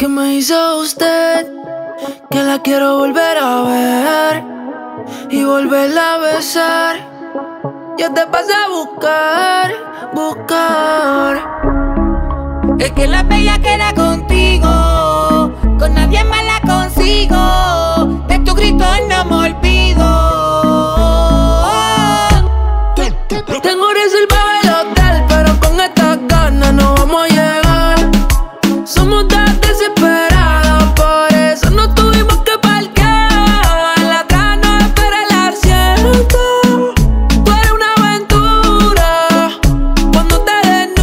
¿Qué me hizo usted? Que la quiero volver a ver y volverla a besar. Yo te pasé a buscar. Es que la bella que era contigo, con nadie más la consigo. De tu grito no me olvido. Tengo reservado el hotel, pero con estas ganas no vamos a llegar. Somos tan desesperados, por eso no tuvimos que parquear. La gana espera el asiento. Tú eres una aventura cuando te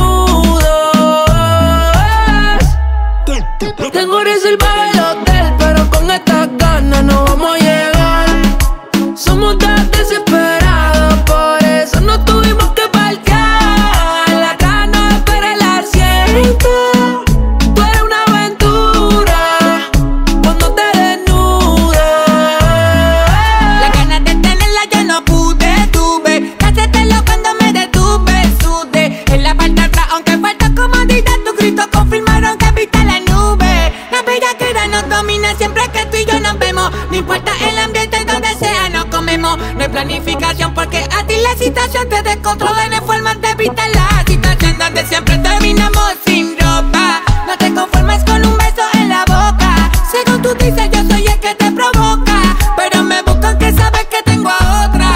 desnudas. Tengo reservado el hotel, pero con estas ganas no vamos a llegar. Somos tan desesperados, por eso no tuvimos que parquear. La gana espera el asiento. Tú eres una aventura cuando te desnudas. Las ganas de tenerla yo no tuve que hacértelo cuando me detuve, sudé. En la parte de atrás, aunque falta comodidad, tus gritos confirmaron que viste la nube. La bellaquera nos domina siempre que tú y yo nos vemos. No importa el ambiente donde sea, nos comemos. No hay planificación porque a ti la situación te descontrola. No hay forma de evitar la situación donde siempre terminamos sin ropa. No te conformes con un beso en la boca. Según tú dices, yo soy el que te provoca, pero me buscan que sabes que tengo a otra.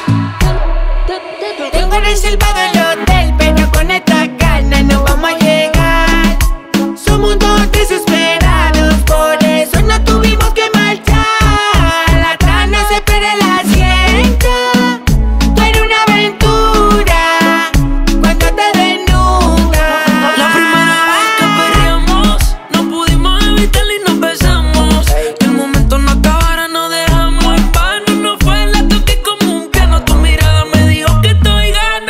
Tengo reservado el hotel, pero con estas ganas no vamos a llegar. Somos dos desesperados, por eso no tuvimos que marchar. La trama se espera el asiento. Tú eres una aventura cuando te desnudas. La primera vez que perreamos, no pudimos evitarlo y nos besamos. Que el momento no acabara, no dejamos en vano. No fue la toque común que no, tu mirada me dijo que estoy gano.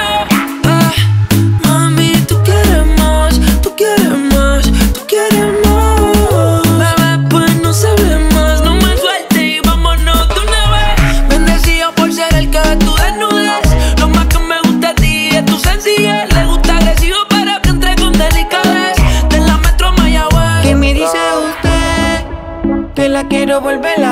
Mami, tú quieres más, tú quieres más, tú quieres más. Bebé, pues no se hable más, no me sueltes y vámonos de una vez. Bendecido por ser el que ve tu desnudez. Lo más que me gusta a ti es tu sencillez. Le gusta agresivo, pero que entre con delicadez. De la Metro a Mayagüez. ¿Qué me dice usted? Que la quiero volver